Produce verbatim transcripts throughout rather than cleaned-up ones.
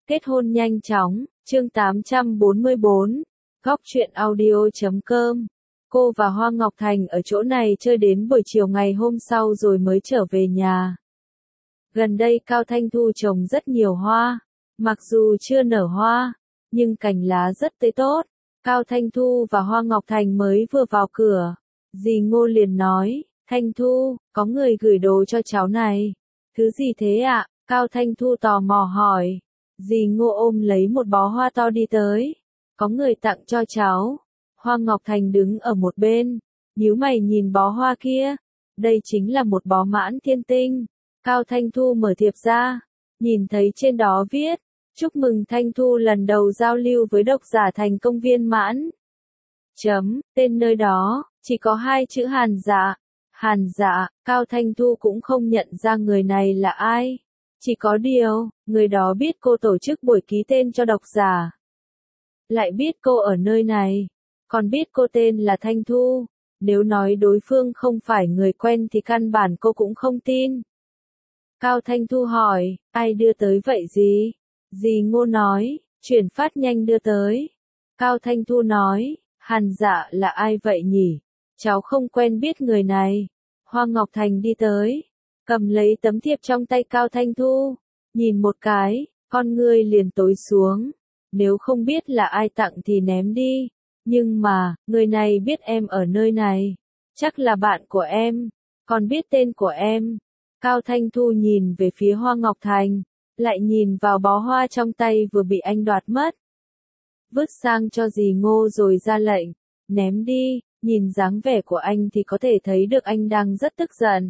Kết hôn nhanh chóng, chương tám trăm bốn mươi bốn, góc truyện audio chấm com. Cô và Hoa Ngọc Thành ở chỗ này chơi đến buổi chiều ngày hôm sau rồi mới trở về nhà. Gần đây Cao Thanh Thu trồng rất nhiều hoa, mặc dù chưa nở hoa, nhưng cành lá rất tươi tốt. Cao Thanh Thu và Hoa Ngọc Thành mới vừa vào cửa, dì Ngô liền nói, Thanh Thu, có người gửi đồ cho cháu này. Thứ gì thế ạ? Cao Thanh Thu tò mò hỏi. Dì Ngô ôm lấy một bó hoa to đi tới. Có người tặng cho cháu. Hoa Ngọc Thành đứng ở một bên, nhíu mày nhìn bó hoa kia. Đây chính là một bó mãn thiên tinh. Cao Thanh Thu mở thiệp ra, nhìn thấy trên đó viết, chúc mừng Thanh Thu lần đầu giao lưu với độc giả thành công viên mãn. Chấm, tên nơi đó, chỉ có hai chữ Hàn Dạ. Hàn Dạ, Cao Thanh Thu cũng không nhận ra người này là ai. Chỉ có điều, người đó biết cô tổ chức buổi ký tên cho độc giả. Lại biết cô ở nơi này, còn biết cô tên là Thanh Thu. Nếu nói đối phương không phải người quen thì căn bản cô cũng không tin. Cao Thanh Thu hỏi, ai đưa tới vậy gì? Dì Ngô nói, chuyển phát nhanh đưa tới. Cao Thanh Thu nói, Hàn Dạ là ai vậy nhỉ? Cháu không quen biết người này. Hoa Ngọc Thành đi tới, cầm lấy tấm thiệp trong tay Cao Thanh Thu, nhìn một cái, con ngươi liền tối xuống. Nếu không biết là ai tặng thì ném đi. Nhưng mà, người này biết em ở nơi này. Chắc là bạn của em, còn biết tên của em. Cao Thanh Thu nhìn về phía Hoa Ngọc Thành, lại nhìn vào bó hoa trong tay vừa bị anh đoạt mất. Vứt sang cho dì Ngô rồi ra lệnh, ném đi. Nhìn dáng vẻ của anh thì có thể thấy được anh đang rất tức giận.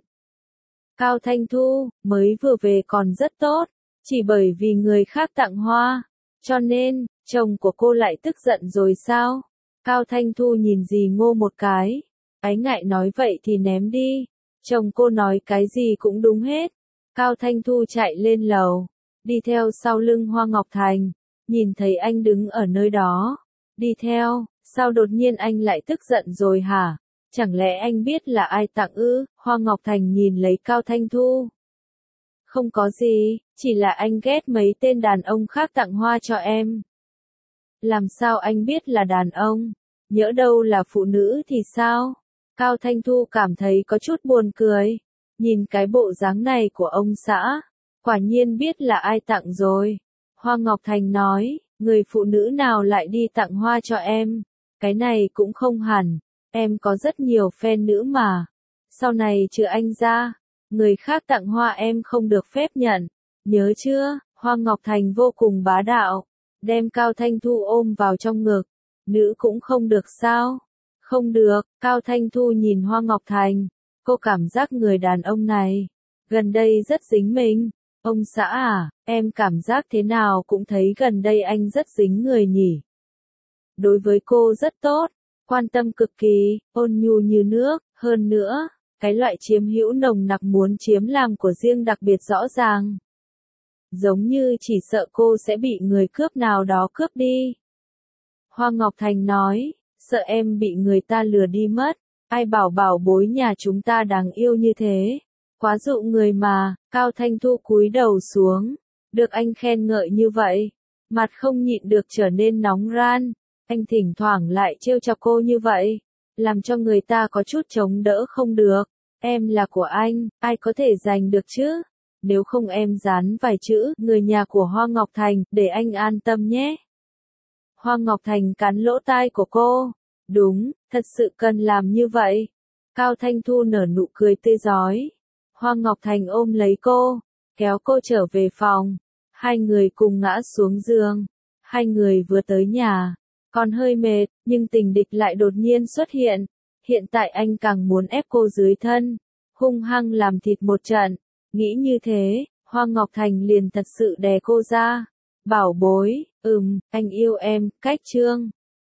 Cao Thanh Thu, mới vừa về còn rất tốt, chỉ bởi vì người khác tặng hoa, cho nên, chồng của cô lại tức giận rồi sao? Cao Thanh Thu nhìn dì Ngô một cái, ái ngại nói vậy thì ném đi, chồng cô nói cái gì cũng đúng hết. Cao Thanh Thu chạy lên lầu, đi theo sau lưng Hoa Ngọc Thành, nhìn thấy anh đứng ở nơi đó, đi theo. Sao đột nhiên anh lại tức giận rồi hả? Chẳng lẽ anh biết là ai tặng ư? Hoa Ngọc Thành nhìn lấy Cao Thanh Thu. Không có gì, chỉ là anh ghét mấy tên đàn ông khác tặng hoa cho em. Làm sao anh biết là đàn ông? Nhỡ đâu là phụ nữ thì sao? Cao Thanh Thu cảm thấy có chút buồn cười. Nhìn cái bộ dáng này của ông xã, quả nhiên biết là ai tặng rồi. Hoa Ngọc Thành nói, người phụ nữ nào lại đi tặng hoa cho em? Cái này cũng không hẳn, em có rất nhiều fan nữ mà. Sau này trừ anh ra, người khác tặng hoa em không được phép nhận. Nhớ chưa? Hoa Ngọc Thành vô cùng bá đạo, đem Cao Thanh Thu ôm vào trong ngực. Nữ cũng không được sao? Không được. Cao Thanh Thu nhìn Hoa Ngọc Thành, cô cảm giác người đàn ông này gần đây rất dính mình. Ông xã à, em cảm giác thế nào cũng thấy gần đây anh rất dính người nhỉ. Đối với cô rất tốt, quan tâm cực kỳ, ôn nhu như nước, hơn nữa, cái loại chiếm hữu nồng nặc muốn chiếm làm của riêng đặc biệt rõ ràng. Giống như chỉ sợ cô sẽ bị người cướp nào đó cướp đi. Hoa Ngọc Thành nói, sợ em bị người ta lừa đi mất, ai bảo bảo bối nhà chúng ta đáng yêu như thế. Quá dụ người mà. Cao Thanh Thu cúi đầu xuống, được anh khen ngợi như vậy, mặt không nhịn được trở nên nóng ran. Anh thỉnh thoảng lại trêu chọc cô như vậy, làm cho người ta có chút chống đỡ không được. Em là của anh, ai có thể giành được chứ? Nếu không em dán vài chữ, người nhà của Hoa Ngọc Thành, để anh an tâm nhé. Hoa Ngọc Thành cắn lỗ tai của cô. Đúng, thật sự cần làm như vậy. Cao Thanh Thu nở nụ cười tươi rói. Hoa Ngọc Thành ôm lấy cô, kéo cô trở về phòng. Hai người cùng ngã xuống giường. Hai người vừa tới nhà, còn hơi mệt, nhưng tình địch lại đột nhiên xuất hiện. Hiện tại anh càng muốn ép cô dưới thân, hung hăng làm thịt một trận. Nghĩ như thế, Hoa Ngọc Thành liền thật sự đè cô ra. Bảo bối, ừm, anh yêu em, cách chương.